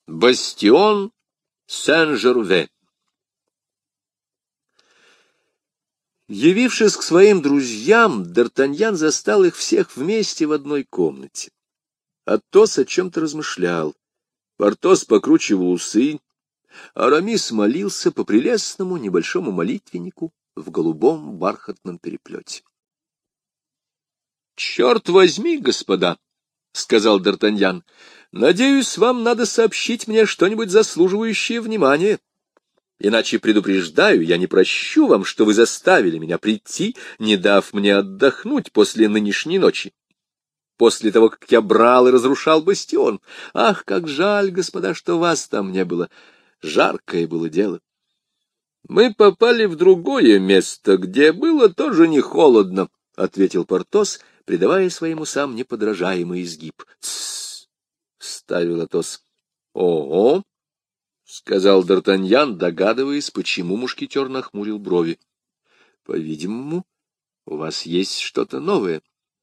Бастион Сен-Жерве. Явившись к своим друзьям, Д'Артаньян застал их всех вместе в одной комнате. Атос о чем-то размышлял, Портос покручивал усы, Арамис молился по прелестному небольшому молитвеннику в голубом бархатном переплете. — Черт возьми, господа! — сказал Д'Артаньян. — Надеюсь, вам надо сообщить мне что-нибудь заслуживающее внимания. Иначе, предупреждаю, я не прощу вам, что вы заставили меня прийти, не дав мне отдохнуть после нынешней ночи. После того, как я брал и разрушал бастион. Ах, как жаль, господа, что вас там не было. Жаркое было дело. Мы попали в другое место, где было тоже не холодно, — ответил Портос, придавая своим усам неподражаемый изгиб. — Тссс! — вставил Атос. — Ого! — сказал Д'Артаньян, догадываясь, почему мушкетер нахмурил брови. — По-видимому, у вас есть что-то новое.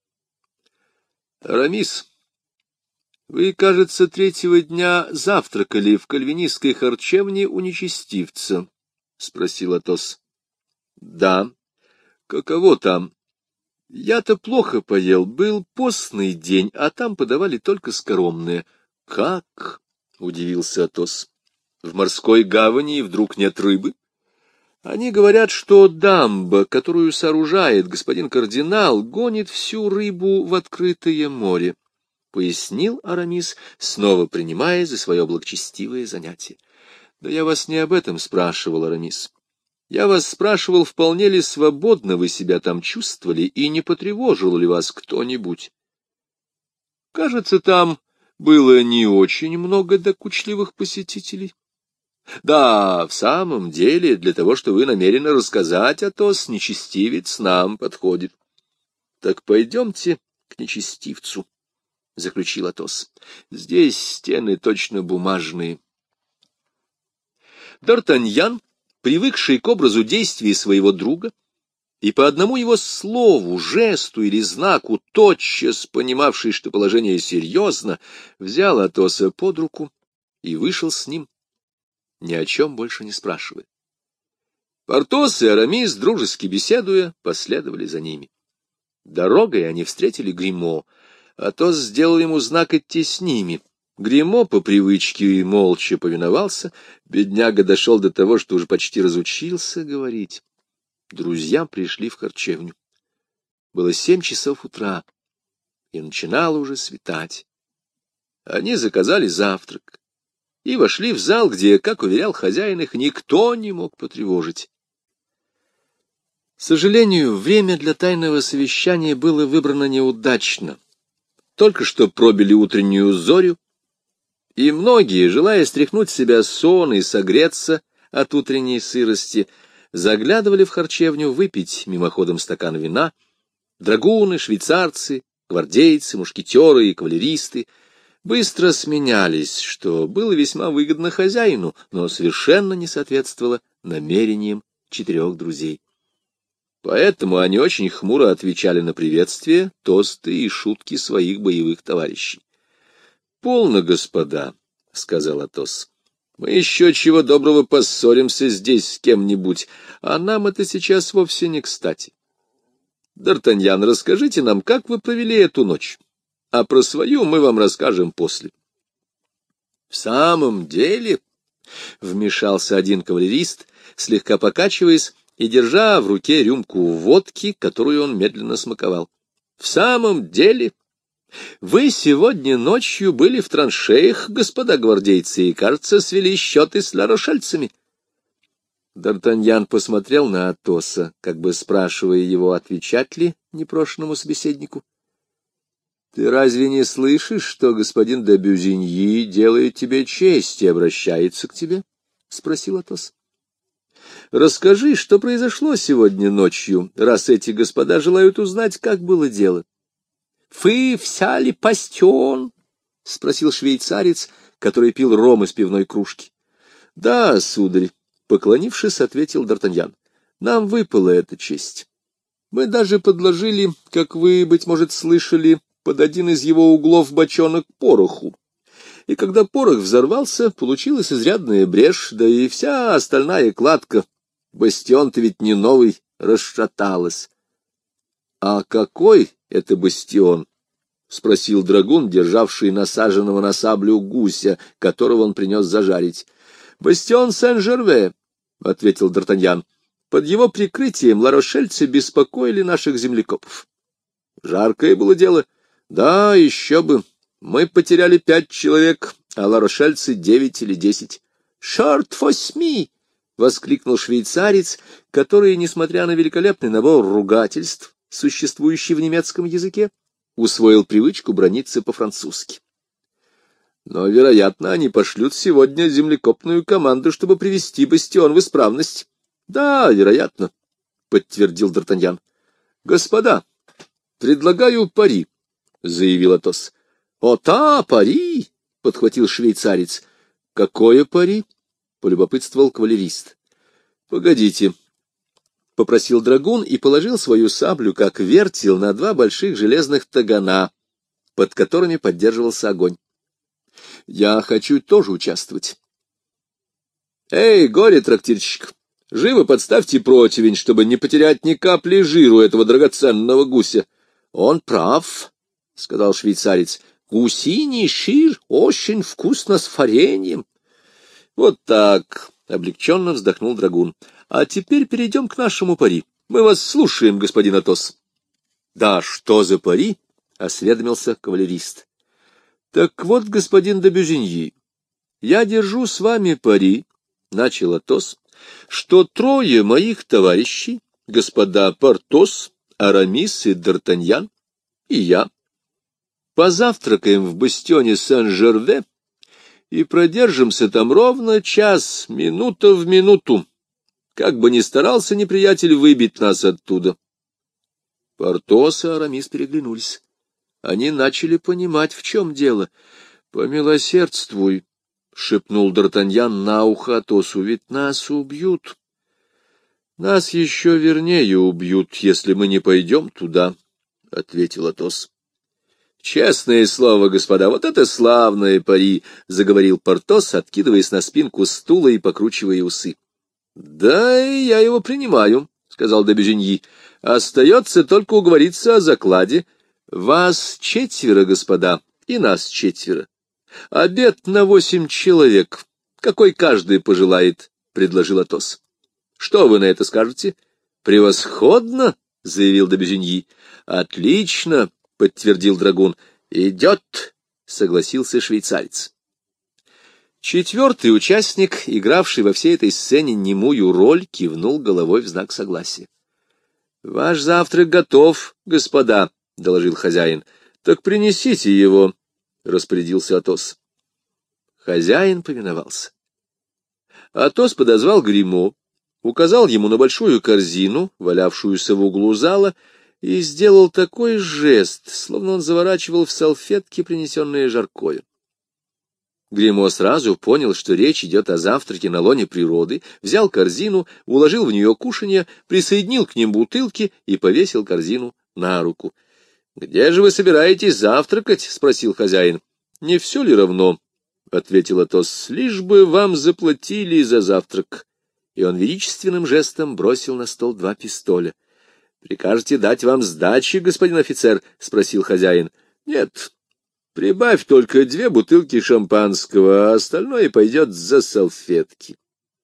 — Арамис, вы, кажется, третьего дня завтракали в кальвинистской харчевне у нечестивца, — спросил Атос. — Да. — Каково там? — Я-то плохо поел, был постный день, а там подавали только скоромное. — Как? — удивился Атос. — В морской гавани вдруг нет рыбы? Они говорят, что дамба, которую сооружает господин кардинал, гонит всю рыбу в открытое море, — пояснил Арамис, снова принимая за свое благочестивое занятие. — Да я вас не об этом спрашивал, Арамис. Я вас спрашивал, вполне ли свободно вы себя там чувствовали и не потревожил ли вас кто-нибудь. Кажется, там было не очень много докучливых посетителей. Да, в самом деле, для того, что вы намерены рассказать, Атос, нечестивец нам подходит. Так пойдемте к нечестивцу, — заключил Атос. Здесь стены точно бумажные. Д'Артаньян, привыкший к образу действий своего друга, и по одному его слову, жесту или знаку, тотчас понимавший, что положение серьезно, взял Атоса под руку и вышел с ним, ни о чем больше не спрашивая. Портос и Арамис, дружески беседуя, последовали за ними. Дорогой они встретили Гримо. Атос сделал ему знак идти с ними. Гримо по привычке и молча повиновался. Бедняга дошел до того, что уже почти разучился говорить. Друзья пришли в харчевню. Было 7 часов утра, и начинало уже светать. Они заказали завтрак и вошли в зал, где, как уверял хозяин, их никто не мог потревожить. К сожалению, время для тайного совещания было выбрано неудачно. Только что пробили утреннюю зорю, и многие, желая стряхнуть с себя сон и согреться от утренней сырости, заглядывали в харчевню выпить мимоходом стакан вина. Драгуны, швейцарцы, гвардейцы, мушкетеры и кавалеристы быстро сменялись, что было весьма выгодно хозяину, но совершенно не соответствовало намерениям 4 друзей. Поэтому они очень хмуро отвечали на приветствия, тосты и шутки своих боевых товарищей. — Полно, господа, — сказал Атос. — Мы еще чего доброго поссоримся здесь с кем-нибудь, а нам это сейчас вовсе не кстати. Д'Артаньян, расскажите нам, как вы провели эту ночь, а про свою мы вам расскажем после. — В самом деле, — вмешался один кавалерист, слегка покачиваясь и держа в руке рюмку водки, которую он медленно смаковал. — В самом деле, вы сегодня ночью были в траншеях, господа гвардейцы, и, кажется, свели счеты с ларошельцами. Д'Артаньян посмотрел на Атоса, как бы спрашивая его, отвечать ли непрошенному собеседнику. — Ты разве не слышишь, что господин де Бюзиньи делает тебе честь и обращается к тебе? — спросил Атос. — Расскажи, что произошло сегодня ночью, раз эти господа желают узнать, как было дело. — Вы взяли бастион? — спросил швейцарец, который пил ром из пивной кружки. — Да, сударь, — поклонившись, ответил Д'Артаньян. — Нам выпала эта честь. Мы даже подложили, как вы, быть может, слышали, под один из его углов бочонок пороху. и когда порох взорвался, получилась изрядная брешь, да и вся остальная кладка, бастион-то ведь не новый, расшаталась. — А какой это бастион? — спросил драгун, державший насаженного на саблю гуся, которого он принес зажарить. — Бастион Сен-Жерве, — ответил Д'Артаньян. — Под его прикрытием ларошельцы беспокоили наших землекопов. Жаркое было дело. Да, еще бы. Мы потеряли 5 человек, а ларошельцы 9 или 10. «Шорт восьми!» — воскликнул швейцарец, который, несмотря на великолепный набор ругательств, существующий в немецком языке, усвоил привычку браниться по-французски. Но, вероятно, они пошлют сегодня землекопную команду, чтобы привести бастион в исправность. — Да, вероятно, — подтвердил Д'Артаньян. — Господа, предлагаю пари, — заявил Атос. — О, пари! — подхватил швейцарец. — Какое пари? — полюбопытствовал кавалерист. — Погодите, — попросил драгун и положил свою саблю, как вертел, на 2 больших железных тагана, под которыми поддерживался огонь. — Я хочу тоже участвовать. — Эй, горе-трактирщик, живо подставьте противень, чтобы не потерять ни капли жиру этого драгоценного гуся. — Он прав, — сказал швейцарец. — Гусиний шир очень вкусно с вареньем. — Вот так, — облегченно вздохнул драгун. — А теперь перейдем к нашему пари. Мы вас слушаем, господин Атос. — Да, что за пари? — осведомился кавалерист. — Так вот, господин де Бюзиньи, я держу с вами пари, — начал Атос, — что 3 моих товарищей, господа Портос, Арамис и Д'Артаньян, и я, позавтракаем в бастионе Сен-Жерве и продержимся там ровно час, минута в минуту, как бы ни старался неприятель выбить нас оттуда. Портос и Арамис переглянулись. Они начали понимать, в чем дело. — Помилосердствуй, — шепнул Д'Артаньян на ухо Атосу, — ведь нас убьют. — Нас еще вернее убьют, если мы не пойдем туда, — ответил Атос. — Честное слово, господа, вот это славное пари, — заговорил Портос, откидываясь на спинку стула и покручивая усы. — Да, и я его принимаю, — сказал де Бюзиньи. — Остается только уговориться о закладе. Вас 4, господа, и нас 4. Обед на 8 человек, какой каждый пожелает, — предложил Атос. — Что вы на это скажете? — Превосходно, — заявил де Бюзиньи. — Отлично, — подтвердил драгун. — Идет, — согласился швейцарец. 4-й участник, игравший во всей этой сцене немую роль, кивнул головой в знак согласия. — Ваш завтрак готов, господа, — доложил хозяин. — Так принесите его, — распорядился Атос. Хозяин повиновался. Атос подозвал Гримо, указал ему на большую корзину, валявшуюся в углу зала, и сделал такой жест, словно он заворачивал в салфетки принесенное жаркое. Гримо сразу понял, что речь идет о завтраке на лоне природы, взял корзину, уложил в нее кушанье, присоединил к ним бутылки и повесил корзину на руку. — Где же вы собираетесь завтракать? — спросил хозяин. — Не все ли равно? — ответил Атос. — Лишь бы вам заплатили за завтрак. И он величественным жестом бросил на стол 2 пистоля. — Прикажете дать вам сдачи, господин офицер? — спросил хозяин. — Нет. Прибавь только 2 бутылки шампанского, а остальное пойдет за салфетки.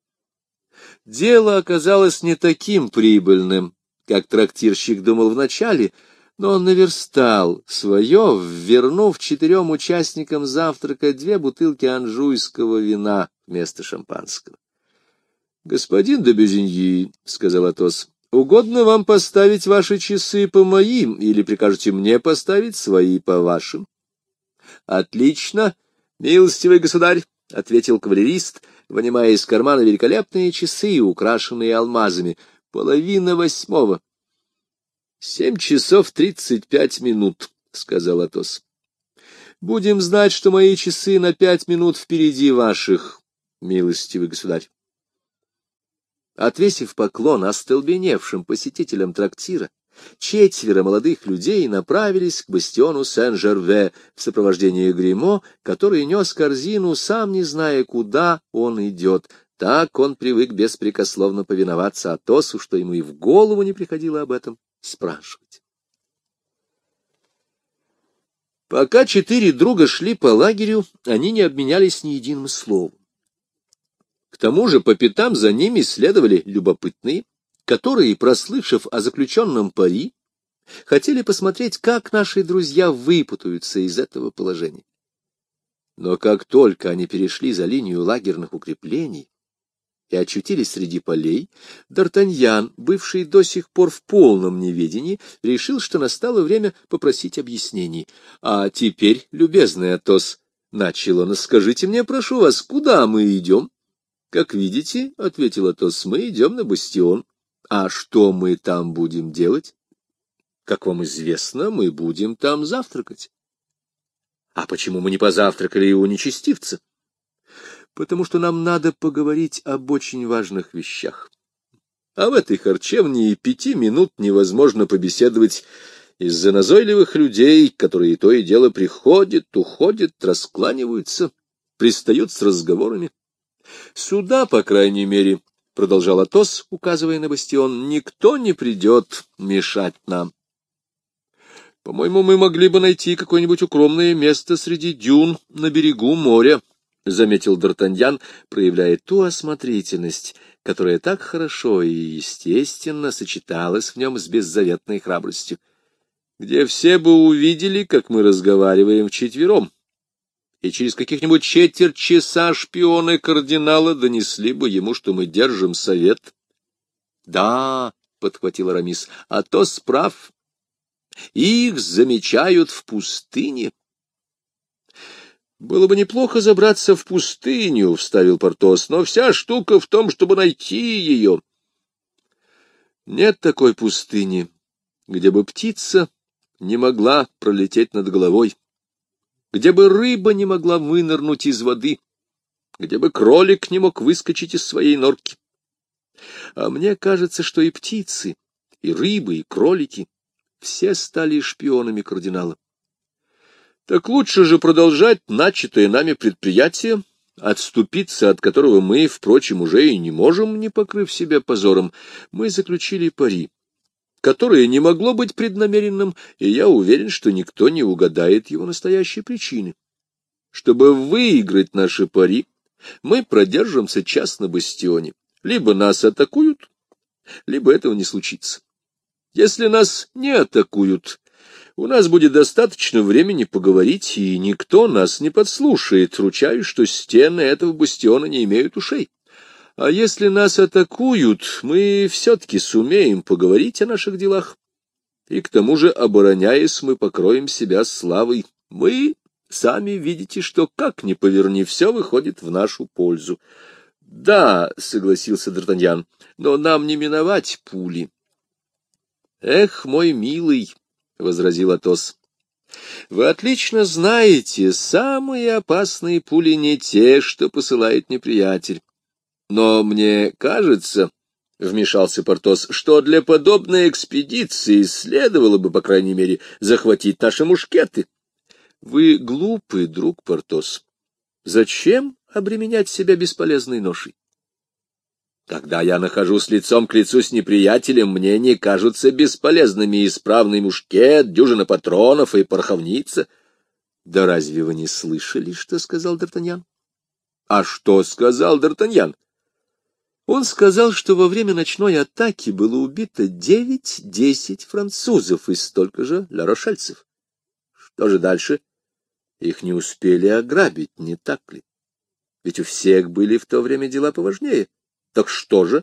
Дело оказалось не таким прибыльным, как трактирщик думал вначале, но он наверстал свое, вернув 4 участникам завтрака 2 бутылки анжуйского вина вместо шампанского. — Господин де Бюзиньи, — сказал Атос, — угодно вам поставить ваши часы по моим, или прикажете мне поставить свои по вашим? — Отлично, милостивый государь, — ответил кавалерист, вынимая из кармана великолепные часы, украшенные алмазами. — 7:30. — 7 часов 35 минут, — сказал Атос. — Будем знать, что мои часы на 5 минут впереди ваших, милостивый государь. Отвесив поклон остолбеневшим посетителям трактира 4 молодых людей направились к бастиону Сен-Жерве в сопровождении Гримо, который нес корзину, сам не зная, куда он идет. Так он привык беспрекословно повиноваться Атосу, что ему и в голову не приходило об этом спрашивать. Пока 4 друга шли по лагерю, они не обменялись ни единым словом. К тому же по пятам за ними следовали любопытные, которые, прослышав о заключенном пари, хотели посмотреть, как наши друзья выпутаются из этого положения. Но как только они перешли за линию лагерных укреплений и очутились среди полей, Д'Артаньян, бывший до сих пор в полном неведении, решил, что настало время попросить объяснений. — А теперь, любезный Атос, — начал он, — скажите мне, прошу вас, куда мы идем? — Как видите, — ответил Атос, — мы идем на бастион. — А что мы там будем делать? — Как вам известно, мы будем там завтракать. — А почему мы не позавтракали у нечестивца? Потому что нам надо поговорить об очень важных вещах. А в этой харчевне и 5 минут невозможно побеседовать из-за назойливых людей, которые то и дело приходят, уходят, раскланиваются, пристают с разговорами. Сюда, по крайней мере, — продолжал Атос, указывая на бастион, — никто не придет мешать нам. По-моему, мы могли бы найти какое-нибудь укромное место среди дюн на берегу моря, — заметил Д'Артаньян, проявляя ту осмотрительность, которая так хорошо и естественно сочеталась в нем с беззаветной храбростью, где все бы увидели, как мы разговариваем вчетвером, и через каких-нибудь 1/4 часа шпионы кардинала донесли бы ему, что мы держим совет. — Да, — подхватил Арамис, — Атос прав. Их замечают в пустыне. — Было бы неплохо забраться в пустыню, — вставил Портос, — но вся штука в том, чтобы найти ее. Нет такой пустыни, где бы птица не могла пролететь над головой, где бы рыба не могла вынырнуть из воды, где бы кролик не мог выскочить из своей норки. А мне кажется, что и птицы, и рыбы, и кролики все стали шпионами кардинала. Так лучше же продолжать начатое нами предприятие, отступиться от которого мы, впрочем, уже и не можем, не покрыв себя позором. Мы заключили пари, которое не могло быть преднамеренным, и я уверен, что никто не угадает его настоящей причины. Чтобы выиграть наши пари, мы продержимся час на бастионе. Либо нас атакуют, либо этого не случится. Если нас не атакуют, у нас будет достаточно времени поговорить, и никто нас не подслушает. Ручаюсь, что стены этого бастиона не имеют ушей. А если нас атакуют, мы все-таки сумеем поговорить о наших делах. И к тому же, обороняясь, мы покроем себя славой. Мы сами видите, что, как ни поверни, все выходит в нашу пользу. — Да, — согласился Д'Артаньян, — но нам не миновать пули. — Эх, мой милый, — возразил Атос, — вы отлично знаете, самые опасные пули не те, что посылает неприятель. Но мне кажется, — вмешался Портос, — что для подобной экспедиции следовало бы, по крайней мере, захватить наши мушкеты. Вы глупый, друг Портос. Зачем обременять себя бесполезной ношей? Когда я нахожусь лицом к лицу с неприятелем, мне не кажутся бесполезными исправный мушкет, дюжина патронов и пороховница. — Да разве вы не слышали, что сказал Д'Артаньян? — А что сказал Д'Артаньян? Он сказал, что во время ночной атаки было убито 9-10 французов и столько же ля-рошельцев. Что же дальше? Их не успели ограбить, не так ли? Ведь у всех были в то время дела поважнее. Так что же?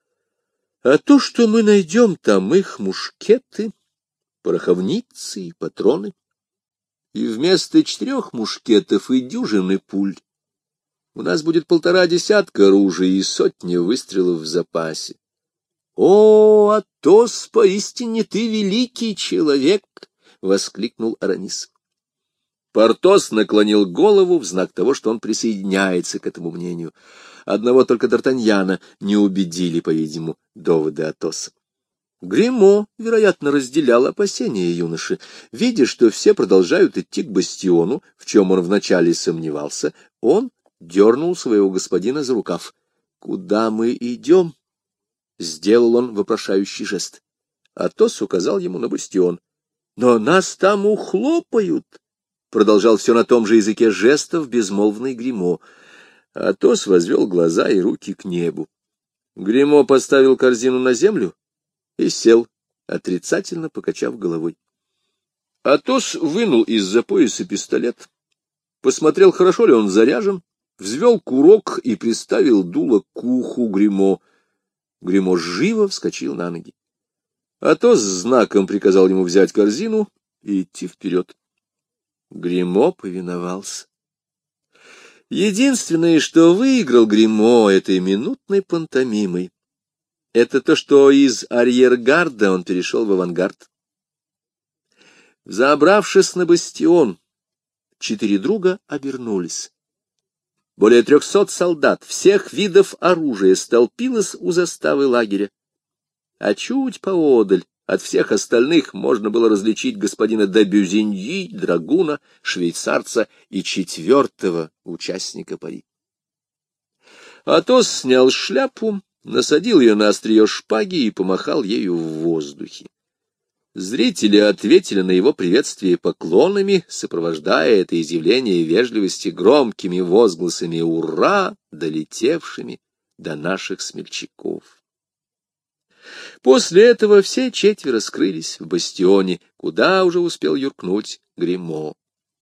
А то, что мы найдем там их мушкеты, пороховницы и патроны, и вместо 4 мушкетов и дюжины пуль у нас будет 1,5 десятка оружия и 100 выстрелов в запасе. — О, Атос, поистине ты великий человек! — воскликнул Арамис. Портос наклонил голову в знак того, что он присоединяется к этому мнению. Одного только Д'Артаньяна не убедили, по-видимому, доводы Атоса. Гримо, вероятно, разделял опасения юноши. Видя, что все продолжают идти к бастиону, в чем он вначале сомневался, он дернул своего господина за рукав. — Куда мы идем? — сделал он вопрошающий жест. Атос указал ему на бастион. — Но нас там ухлопают! — продолжал все на том же языке жестов безмолвный Гримо. Атос возвел глаза и руки к небу. Гримо поставил корзину на землю и сел, отрицательно покачав головой. Атос вынул из-за пояса пистолет, посмотрел, хорошо ли он заряжен, взвел курок и приставил дуло к уху Гримо. Гримо живо вскочил на ноги. Атос знаком приказал ему взять корзину и идти вперед. Гримо повиновался. Единственное, что выиграл Гримо этой минутной пантомимой, это то, что из арьергарда он перешел в авангард. Взобравшись на бастион, 4 друга обернулись. Более 300 солдат всех видов оружия столпилось у заставы лагеря. А чуть поодаль от всех остальных можно было различить господина де Бюзиньи, драгуна, швейцарца и 4-го участника пари. Атос снял шляпу, насадил ее на острие шпаги и помахал ею в воздухе. Зрители ответили на его приветствие поклонами, сопровождая это изъявление вежливости громкими возгласами «Ура!», долетевшими до наших смельчаков. После этого все 4 скрылись в бастионе, куда уже успел юркнуть Гримо.